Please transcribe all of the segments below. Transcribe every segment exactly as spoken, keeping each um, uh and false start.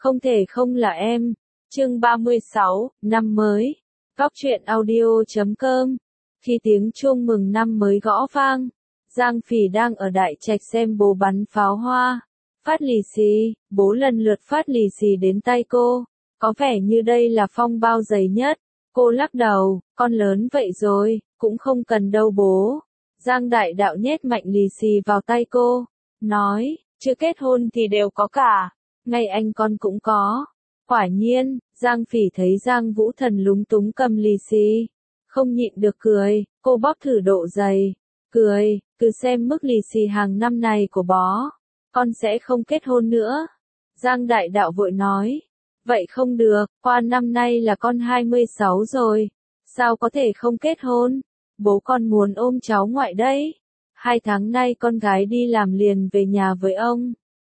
Không thể không là em. Chương ba mươi sáu, năm mới. Góc truyện audio chấm com. Khi tiếng chuông mừng năm mới gõ vang, Giang Phỉ đang ở đại trạch xem bố bắn pháo hoa. Phát lì xì, bố lần lượt phát lì xì đến tay cô. Có vẻ như đây là phong bao dày nhất. Cô lắc đầu, con lớn vậy rồi, cũng không cần đâu bố. Giang Đại Đạo nhét mạnh lì xì vào tay cô, nói, chưa kết hôn thì đều có cả, ngay anh con cũng có. Quả nhiên, Giang Phỉ thấy Giang Vũ Thần lúng túng cầm lì xì, không nhịn được cười, cô bóp thử độ dày, cười, cứ xem mức lì xì hàng năm này của bó, con sẽ không kết hôn nữa. Giang Đại Đạo vội nói, vậy không được, qua năm nay là con hai mươi sáu rồi, sao có thể không kết hôn, bố con muốn ôm cháu ngoại đấy. Hai tháng nay con gái đi làm liền về nhà với ông.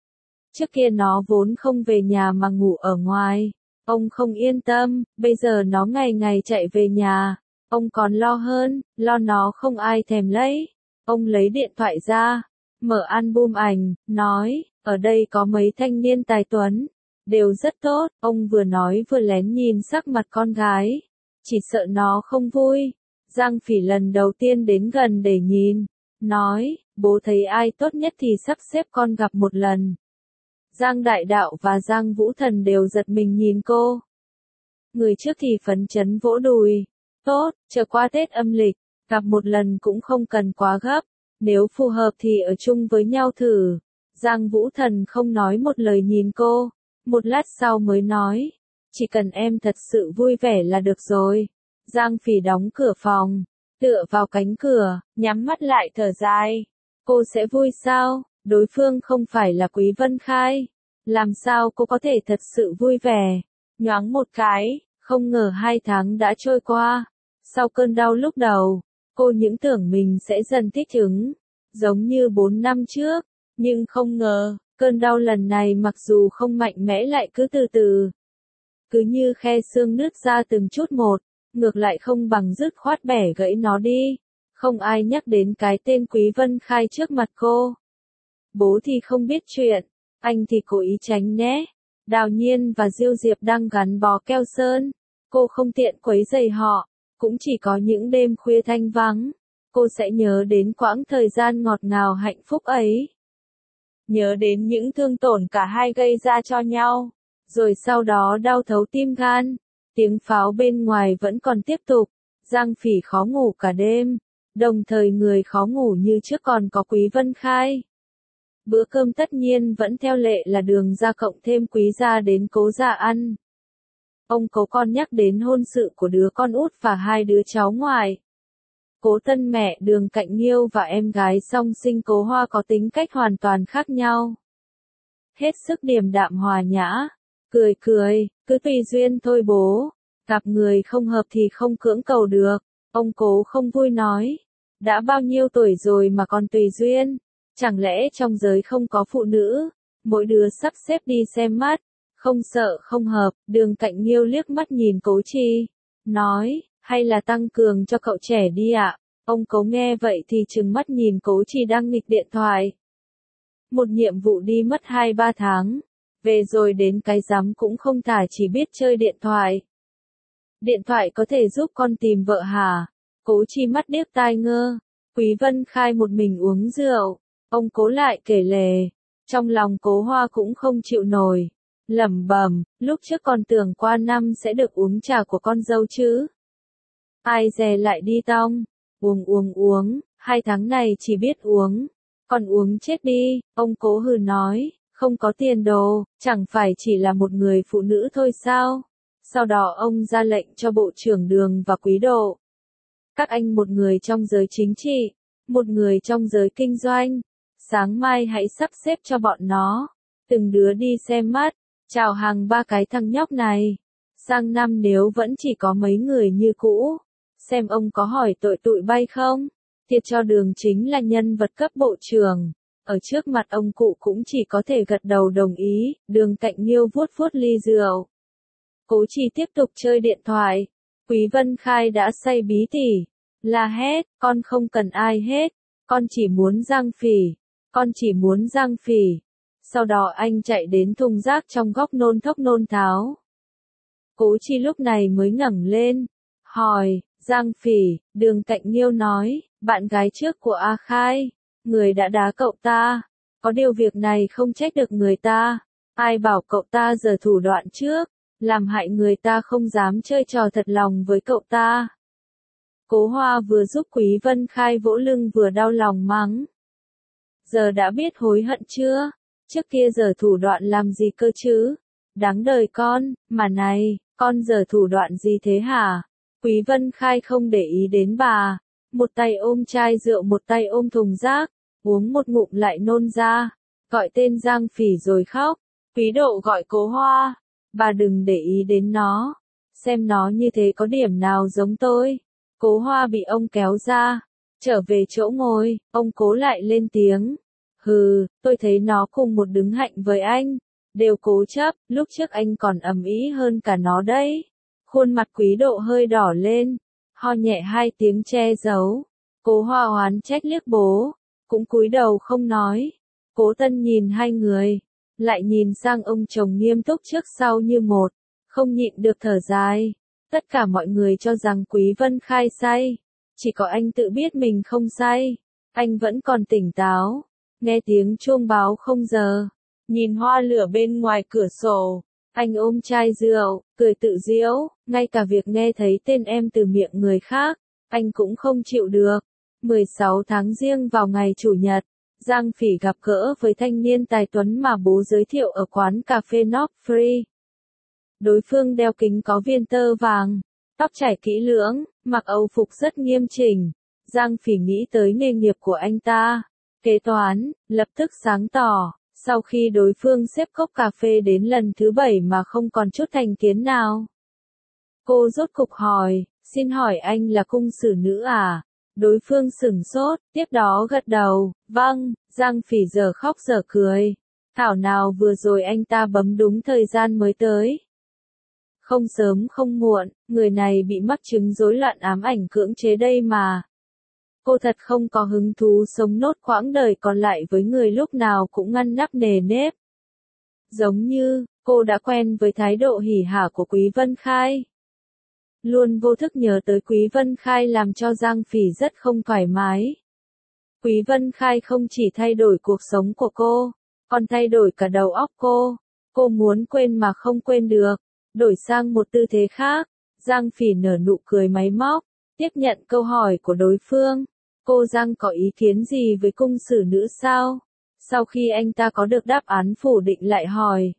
Trước kia nó vốn không về nhà mà ngủ ở ngoài. Ông không yên tâm, bây giờ nó ngày ngày chạy về nhà. Ông còn lo hơn, lo nó không ai thèm lấy. Ông lấy điện thoại ra, mở album ảnh, nói, ở đây có mấy thanh niên tài tuấn, đều rất tốt. Ông vừa nói vừa lén nhìn sắc mặt con gái, chỉ sợ nó không vui. Giang Phỉ lần đầu tiên đến gần để nhìn, nói, bố thấy ai tốt nhất thì sắp xếp con gặp một lần. Giang Đại Đạo và Giang Vũ Thần đều giật mình nhìn cô. Người trước thì phấn chấn vỗ đùi, tốt, chờ qua Tết âm lịch, gặp một lần cũng không cần quá gấp, nếu phù hợp thì ở chung với nhau thử. Giang Vũ Thần không nói một lời nhìn cô, một lát sau mới nói, chỉ cần em thật sự vui vẻ là được rồi. Giang Phỉ đóng cửa phòng, tựa vào cánh cửa, nhắm mắt lại thở dài. Cô sẽ vui sao? Đối phương không phải là Quý Vân Khai. Làm sao cô có thể thật sự vui vẻ? Nhoáng một cái, không ngờ hai tháng đã trôi qua. Sau cơn đau lúc đầu, cô những tưởng mình sẽ dần thích ứng, giống như bốn năm trước. Nhưng không ngờ, cơn đau lần này mặc dù không mạnh mẽ lại cứ từ từ. Cứ như khe xương nứt ra từng chút một. Ngược lại không bằng dứt khoát bẻ gãy nó đi. Không ai nhắc đến cái tên Quý Vân Khai trước mặt cô. Bố thì không biết chuyện, anh thì cố ý tránh né. Đào Nhiên và Diêu Diệp đang gắn bó keo sơn. Cô không tiện quấy rầy họ, cũng chỉ có những đêm khuya thanh vắng. Cô sẽ nhớ đến quãng thời gian ngọt ngào hạnh phúc ấy. Nhớ đến những thương tổn cả hai gây ra cho nhau. Rồi sau đó đau thấu tim gan. Tiếng pháo bên ngoài vẫn còn tiếp tục, Giang Phỉ khó ngủ cả đêm, đồng thời người khó ngủ như trước còn có Quý Vân Khai. Bữa cơm tất nhiên vẫn theo lệ là Đường gia cộng thêm Quý gia đến Cố gia ăn. Ông Cố con nhắc đến hôn sự của đứa con út và hai đứa cháu ngoại. Cố Tân mẹ Đường Cạnh Nghiêu và em gái song sinh Cố Hoa có tính cách hoàn toàn khác nhau. Hết sức điềm đạm hòa nhã. Cười cười, cứ tùy duyên thôi bố. Gặp người không hợp thì không cưỡng cầu được. Ông Cố không vui nói. Đã bao nhiêu tuổi rồi mà còn tùy duyên. Chẳng lẽ trong giới không có phụ nữ. Mỗi đứa sắp xếp đi xem mắt. Không sợ không hợp. Đường Cạnh Nghiêu liếc mắt nhìn Cố Chi. Nói, hay là tăng cường cho cậu trẻ đi ạ. Ông Cố nghe vậy thì trừng mắt nhìn Cố Chi đang nghịch điện thoại. Một nhiệm vụ đi mất hai ba tháng. Về rồi đến cái rắm cũng không thả chỉ biết chơi điện thoại. Điện thoại có thể giúp con tìm vợ hả? Cố Chi mắt điếc tai ngơ. Quý Vân Khai một mình uống rượu. Ông Cố lại kể lể. Trong lòng Cố Hoa cũng không chịu nổi. Lẩm bẩm, lúc trước còn tưởng qua năm sẽ được uống trà của con dâu chứ. Ai dè lại đi tong. Uống uống uống, hai tháng này chỉ biết uống. Còn uống chết đi, ông Cố hừ nói. Không có tiền đồ, chẳng phải chỉ là một người phụ nữ thôi sao? Sau đó ông ra lệnh cho Bộ trưởng Đường và Quý Độ. Các anh một người trong giới chính trị, một người trong giới kinh doanh. Sáng mai hãy sắp xếp cho bọn nó. Từng đứa đi xem mắt, chào hàng ba cái thằng nhóc này. Sang năm nếu vẫn chỉ có mấy người như cũ. Xem ông có hỏi tội tụi bay không? Thiệt cho Đường chính là nhân vật cấp bộ trưởng. Ở trước mặt ông cụ cũng chỉ có thể gật đầu đồng ý. Đường Cạnh Nghiêu vuốt vuốt ly rượu. Cố Chi tiếp tục chơi điện thoại. Quý Vân Khai đã say bí tỉ. La hét, con không cần ai hết. Con chỉ muốn Giang Phỉ. Con chỉ muốn Giang Phỉ. Sau đó anh chạy đến thùng rác trong góc nôn thốc nôn tháo. Cố Chi lúc này mới ngẩng lên, hỏi, Giang Phỉ, Đường Cạnh Nghiêu nói, bạn gái trước của A Khai, người đã đá cậu ta, có điều việc này không trách được người ta, ai bảo cậu ta giở thủ đoạn trước, làm hại người ta không dám chơi trò thật lòng với cậu ta. Cố Hoa vừa giúp Quý Vân Khai vỗ lưng vừa đau lòng mắng. Giờ đã biết hối hận chưa? Trước kia giở thủ đoạn làm gì cơ chứ? Đáng đời con, mà này, con giở thủ đoạn gì thế hả? Quý Vân Khai không để ý đến bà, một tay ôm chai rượu một tay ôm thùng rác, uống một ngụm lại nôn ra, gọi tên Giang Phỉ rồi khóc. Quý Độ gọi Cố Hoa, bà đừng để ý đến nó, xem nó như thế có điểm nào giống tôi. Cố Hoa bị ông kéo ra, trở về chỗ ngồi, ông Cố lại lên tiếng. Hừ, tôi thấy nó cùng một đứng hạnh với anh, đều cố chấp, lúc trước anh còn ầm ĩ hơn cả nó đấy. Khuôn mặt Quý Độ hơi đỏ lên, ho nhẹ hai tiếng che giấu. Cố Hoa oán trách liếc bố, cũng cúi đầu không nói. Cố Tân nhìn hai người, lại nhìn sang ông chồng nghiêm túc trước sau như một, không nhịn được thở dài. Tất cả mọi người cho rằng Quý Vân Khai say, chỉ có anh tự biết mình không say, anh vẫn còn tỉnh táo. Nghe tiếng chuông báo không giờ, nhìn hoa lửa bên ngoài cửa sổ, anh ôm chai rượu, cười tự giễu, ngay cả việc nghe thấy tên em từ miệng người khác, anh cũng không chịu được. mười sáu tháng Giêng vào ngày Chủ nhật, Giang Phỉ gặp gỡ với thanh niên tài tuấn mà bố giới thiệu ở quán cà phê North Free. Đối phương đeo kính có viên tơ vàng, tóc chải kỹ lưỡng, mặc âu phục rất nghiêm chỉnh. Giang Phỉ nghĩ tới nghề nghiệp của anh ta, kế toán, lập tức sáng tỏ. Sau khi đối phương xếp cốc cà phê đến lần thứ bảy mà không còn chút thành kiến nào, cô rốt cục hỏi, xin hỏi anh là cung sử nữ à? Đối phương sửng sốt, tiếp đó gật đầu, vâng. Giang Phỉ giờ khóc giờ cười. Thảo nào vừa rồi anh ta bấm đúng thời gian mới tới. Không sớm không muộn, người này bị mắc chứng rối loạn ám ảnh cưỡng chế đây mà. Cô thật không có hứng thú sống nốt quãng đời còn lại với người lúc nào cũng ngăn nắp nề nếp. Giống như, cô đã quen với thái độ hỉ hả của Quý Vân Khai. Luôn vô thức nhớ tới Quý Vân Khai làm cho Giang Phỉ rất không thoải mái. Quý Vân Khai không chỉ thay đổi cuộc sống của cô, còn thay đổi cả đầu óc cô. Cô muốn quên mà không quên được, đổi sang một tư thế khác. Giang Phỉ nở nụ cười máy móc, tiếp nhận câu hỏi của đối phương. Cô Giang có ý kiến gì với cung sử nữ sao? Sau khi anh ta có được đáp án phủ định lại hỏi.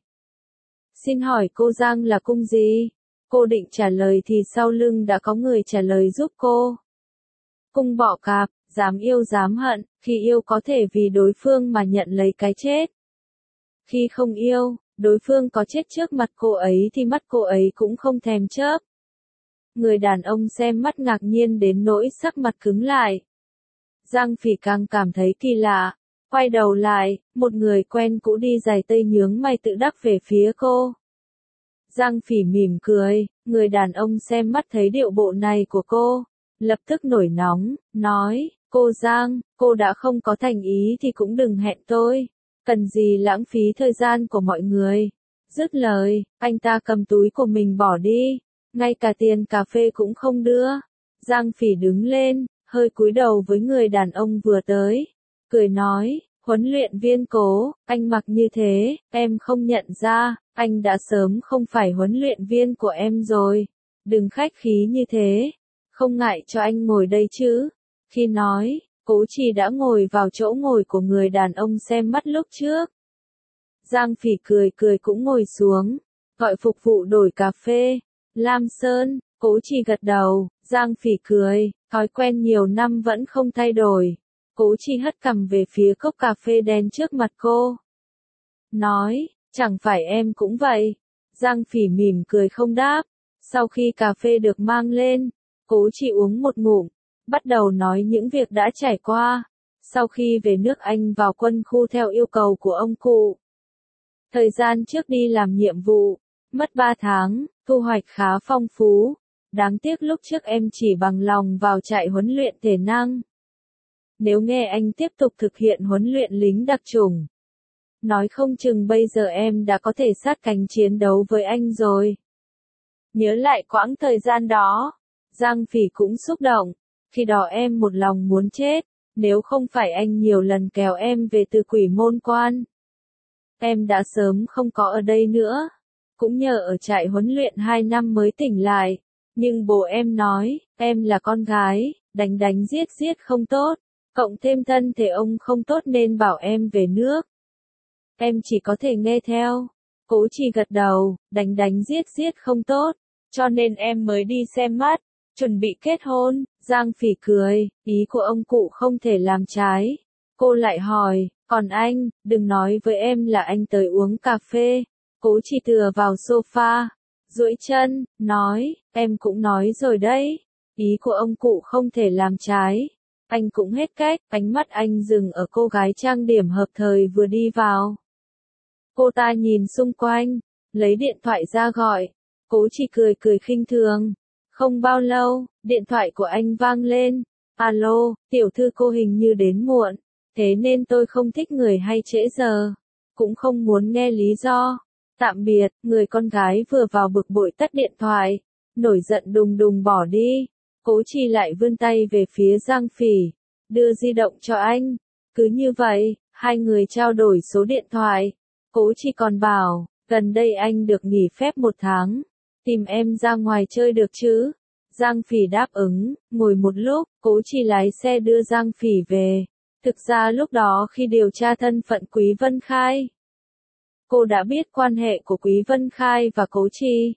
Xin hỏi cô Giang là cung gì? Cô định trả lời thì sau lưng đã có người trả lời giúp cô. Cung Bọ Cạp, dám yêu dám hận, khi yêu có thể vì đối phương mà nhận lấy cái chết. Khi không yêu, đối phương có chết trước mặt cô ấy thì mắt cô ấy cũng không thèm chớp. Người đàn ông xem mắt ngạc nhiên đến nỗi sắc mặt cứng lại. Giang Phỉ càng cảm thấy kỳ lạ, quay đầu lại, một người quen cũ đi giày tây nhướng mày tự đắc về phía cô. Giang Phỉ mỉm cười, người đàn ông xem mắt thấy điệu bộ này của cô, lập tức nổi nóng, nói, cô Giang, cô đã không có thành ý thì cũng đừng hẹn tôi, cần gì lãng phí thời gian của mọi người. Dứt lời, anh ta cầm túi của mình bỏ đi, ngay cả tiền cà phê cũng không đưa. Giang Phỉ đứng lên, hơi cúi đầu với người đàn ông vừa tới, cười nói, huấn luyện viên Cố, anh mặc như thế, em không nhận ra, anh đã sớm không phải huấn luyện viên của em rồi, đừng khách khí như thế, không ngại cho anh ngồi đây chứ. Khi nói, Cố Chỉ đã ngồi vào chỗ ngồi của người đàn ông xem mắt lúc trước. Giang Phỉ cười cười cũng ngồi xuống, gọi phục vụ đổi cà phê. Lam Sơn, Cố Chỉ gật đầu, Giang Phỉ cười, thói quen nhiều năm vẫn không thay đổi. Cố Chỉ hất cằm về phía cốc cà phê đen trước mặt cô. Nói, chẳng phải em cũng vậy. Giang Phỉ mỉm cười không đáp. Sau khi cà phê được mang lên, Cố Chỉ uống một ngụm, bắt đầu nói những việc đã trải qua. Sau khi về nước anh vào quân khu theo yêu cầu của ông cụ. Thời gian trước đi làm nhiệm vụ, mất ba tháng, thu hoạch khá phong phú. Đáng tiếc lúc trước em chỉ bằng lòng vào trại huấn luyện thể năng. Nếu nghe anh tiếp tục thực hiện huấn luyện lính đặc chủng, nói không chừng bây giờ em đã có thể sát cánh chiến đấu với anh rồi. Nhớ lại quãng thời gian đó, Giang Phỉ cũng xúc động, khi đó em một lòng muốn chết, nếu không phải anh nhiều lần kéo em về từ quỷ môn quan. Em đã sớm không có ở đây nữa, cũng nhờ ở trại huấn luyện hai năm mới tỉnh lại, nhưng bố em nói, em là con gái, đánh đánh giết giết không tốt, cộng thêm thân thể ông không tốt nên bảo em về nước. Em chỉ có thể nghe theo. Cố Trì gật đầu, đánh đánh giết giết không tốt, cho nên em mới đi xem mắt, chuẩn bị kết hôn. Giang Phỉ cười, ý của ông cụ không thể làm trái. Cô lại hỏi, còn anh, đừng nói với em là anh tới uống cà phê. Cố Trì tựa vào sofa, duỗi chân, nói, em cũng nói rồi đấy, ý của ông cụ không thể làm trái. Anh cũng hết cách, ánh mắt anh dừng ở cô gái trang điểm hợp thời vừa đi vào. Cô ta nhìn xung quanh, lấy điện thoại ra gọi. Cố Trì cười cười khinh thường. Không bao lâu, điện thoại của anh vang lên. Alo, tiểu thư cô hình như đến muộn, thế nên tôi không thích người hay trễ giờ, cũng không muốn nghe lý do. Tạm biệt. Người con gái vừa vào bực bội tắt điện thoại, nổi giận đùng đùng bỏ đi. Cố Trì lại vươn tay về phía Giang Phỉ, đưa di động cho anh. Cứ như vậy, hai người trao đổi số điện thoại. Cố Trì còn bảo, gần đây anh được nghỉ phép một tháng, tìm em ra ngoài chơi được chứ? Giang Phỉ đáp ứng, ngồi một lúc, Cố Trì lái xe đưa Giang Phỉ về. Thực ra lúc đó khi điều tra thân phận Quý Vân Khai, cô đã biết quan hệ của Quý Vân Khai và Cố Trì.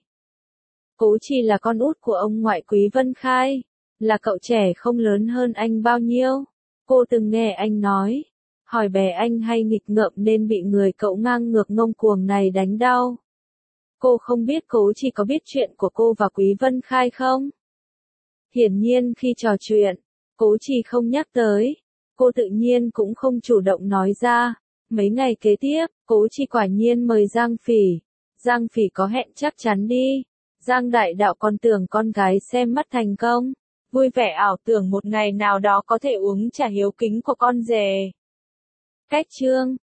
Cố Trì là con út của ông ngoại Quý Vân Khai, là cậu trẻ không lớn hơn anh bao nhiêu. Cô từng nghe anh nói, hỏi bé anh hay nghịch ngợm nên bị người cậu ngang ngược ngông cuồng này đánh đau. Cô không biết Cố Trì có biết chuyện của cô và Quý Vân Khai không? Hiển nhiên khi trò chuyện, Cố Trì không nhắc tới, cô tự nhiên cũng không chủ động nói ra. Mấy ngày kế tiếp, Cố Trì quả nhiên mời Giang Phỉ. Giang Phỉ có hẹn chắc chắn đi. Giang Đại Đạo còn tưởng con gái xem mắt thành công, vui vẻ ảo tưởng một ngày nào đó có thể uống trà hiếu kính của con rể. Cách chương